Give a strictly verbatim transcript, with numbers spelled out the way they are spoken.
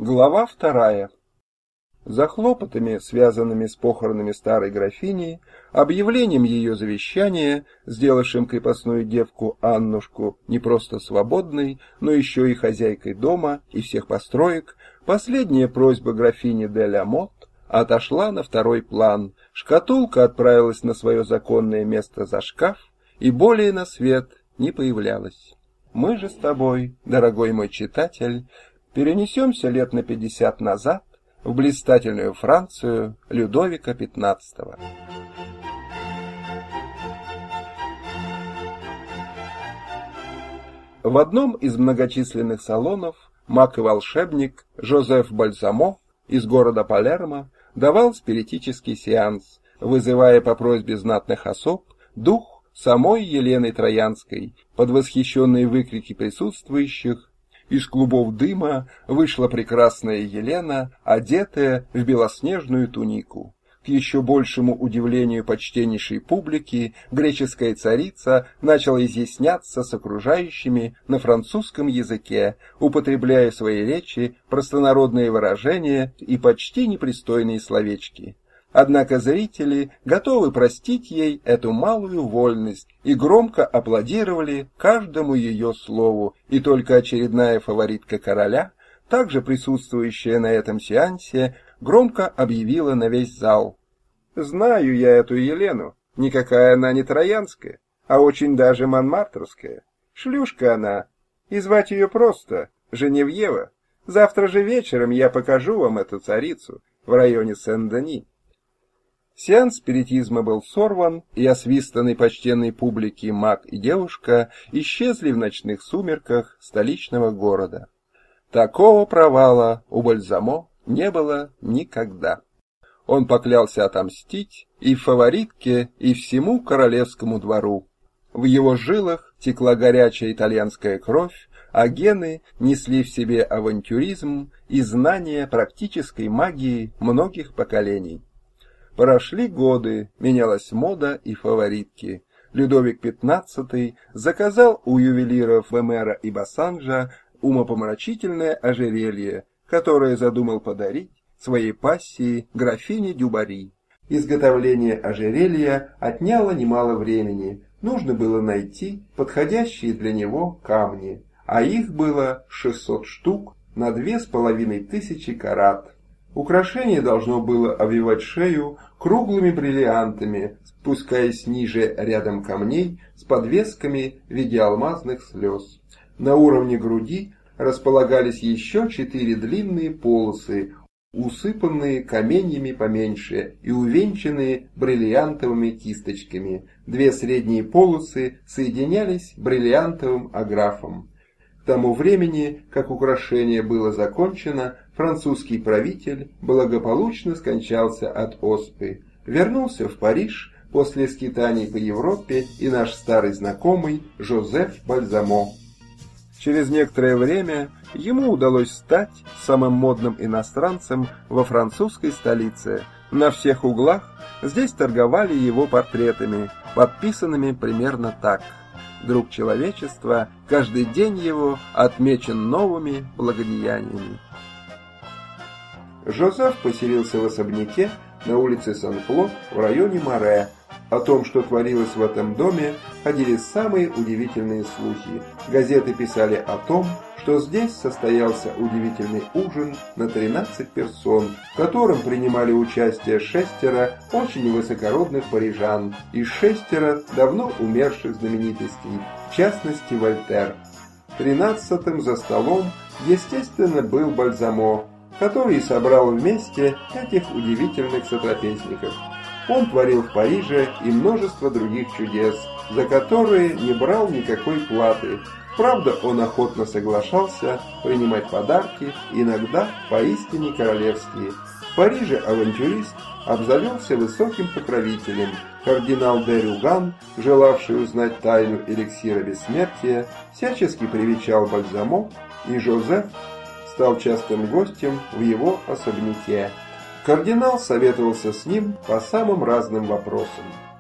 Глава вторая. За хлопотами, связанными с похоронами старой графини, объявлением ее завещания, сделавшим крепостную девку Аннушку не просто свободной, но еще и хозяйкой дома и всех построек, последняя просьба графини де ля Мот отошла на второй план. Шкатулка отправилась на свое законное место за шкаф и более на свет не появлялась. Мы же с тобой, дорогой мой читатель, перенесемся лет на пятьдесят назад в блистательную Францию Людовика пятнадцатого. В одном из многочисленных салонов маг и волшебник Жозеф Бальзамо из города Палермо давал спиритический сеанс, вызывая по просьбе знатных особ дух самой Елены Троянской. Под восхищенные выкрики присутствующих из клубов дыма вышла прекрасная Елена, одетая в белоснежную тунику. К еще большему удивлению почтеннейшей публики, греческая царица начала изъясняться с окружающими на французском языке, употребляя в своей речи простонародные выражения и почти непристойные словечки. Однако зрители готовы простить ей эту малую вольность и громко аплодировали каждому ее слову, и только очередная фаворитка короля, также присутствующая на этом сеансе, громко объявила на весь зал: «Знаю я эту Елену, никакая она не троянская, а очень даже монмартровская. Шлюшка она, и звать ее просто Женевьева. Завтра же вечером я покажу вам эту царицу в районе Сен-Дени». Сеанс спиритизма был сорван, и освистанный почтенной публики маг и девушка исчезли в ночных сумерках столичного города. Такого провала у Бальзамо не было никогда. Он поклялся отомстить и фаворитке, и всему королевскому двору. В его жилах текла горячая итальянская кровь, а гены несли в себе авантюризм и знания практической магии многих поколений. Прошли годы, менялась мода и фаворитки. Людовик пятнадцатый заказал у ювелиров Вемера и Бассанжа умопомрачительное ожерелье, которое задумал подарить своей пассии графине Дюбари. Изготовление ожерелья отняло немало времени. Нужно было найти подходящие для него камни, а их было шестьсот штук на две с половиной тысячи карат. Украшение должно было обвивать шею круглыми бриллиантами, спускаясь ниже рядом камней с подвесками в виде алмазных слез. На уровне груди располагались еще четыре длинные полосы, усыпанные каменьями поменьше и увенчанные бриллиантовыми кисточками. Две средние полосы соединялись бриллиантовым аграфом. К тому времени, как украшение было закончено, французский правитель благополучно скончался от оспы. Вернулся в Париж после скитаний по Европе и наш старый знакомый Жозеф Бальзамо. Через некоторое время ему удалось стать самым модным иностранцем во французской столице. На всех углах здесь торговали его портретами, подписанными примерно так: «Друг человечества, каждый день его отмечен новыми благодеяниями». Жозеф поселился в особняке на улице Сан-Клод в районе Море. О том, что творилось в этом доме, ходили самые удивительные слухи. Газеты писали о том, что здесь состоялся удивительный ужин на тринадцать персон, в котором принимали участие шестеро очень высокородных парижан и шестеро давно умерших знаменитостей, в частности Вольтер. Тринадцатым за столом, естественно, был Бальзамо, который собрал вместе этих удивительных сотрапезников. Он творил в Париже и множество других чудес, за которые не брал никакой платы. Правда, он охотно соглашался принимать подарки, иногда поистине королевские. В Париже авантюрист обзавелся высоким покровителем. Кардинал де Рюган, желавший узнать тайну эликсира бессмертия, всячески привечал Бальзамо, и Жозеф стал частым гостем в его особняке. Кардинал советовался с ним по самым разным вопросам.